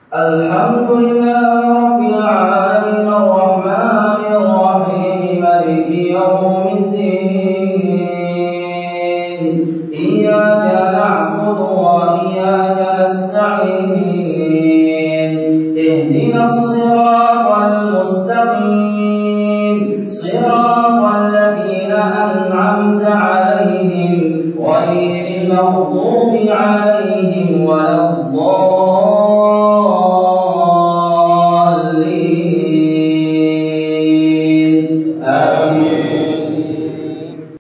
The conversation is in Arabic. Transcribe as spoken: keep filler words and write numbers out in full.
الحمد لله رب العالمين الرحمن الرحيم مالك يوم الدين إياك نعبد وإياك نستعين اهدنا الصراط المستقيم صراط الذين أنعمت عليهم غير المغضوب عليهم ولا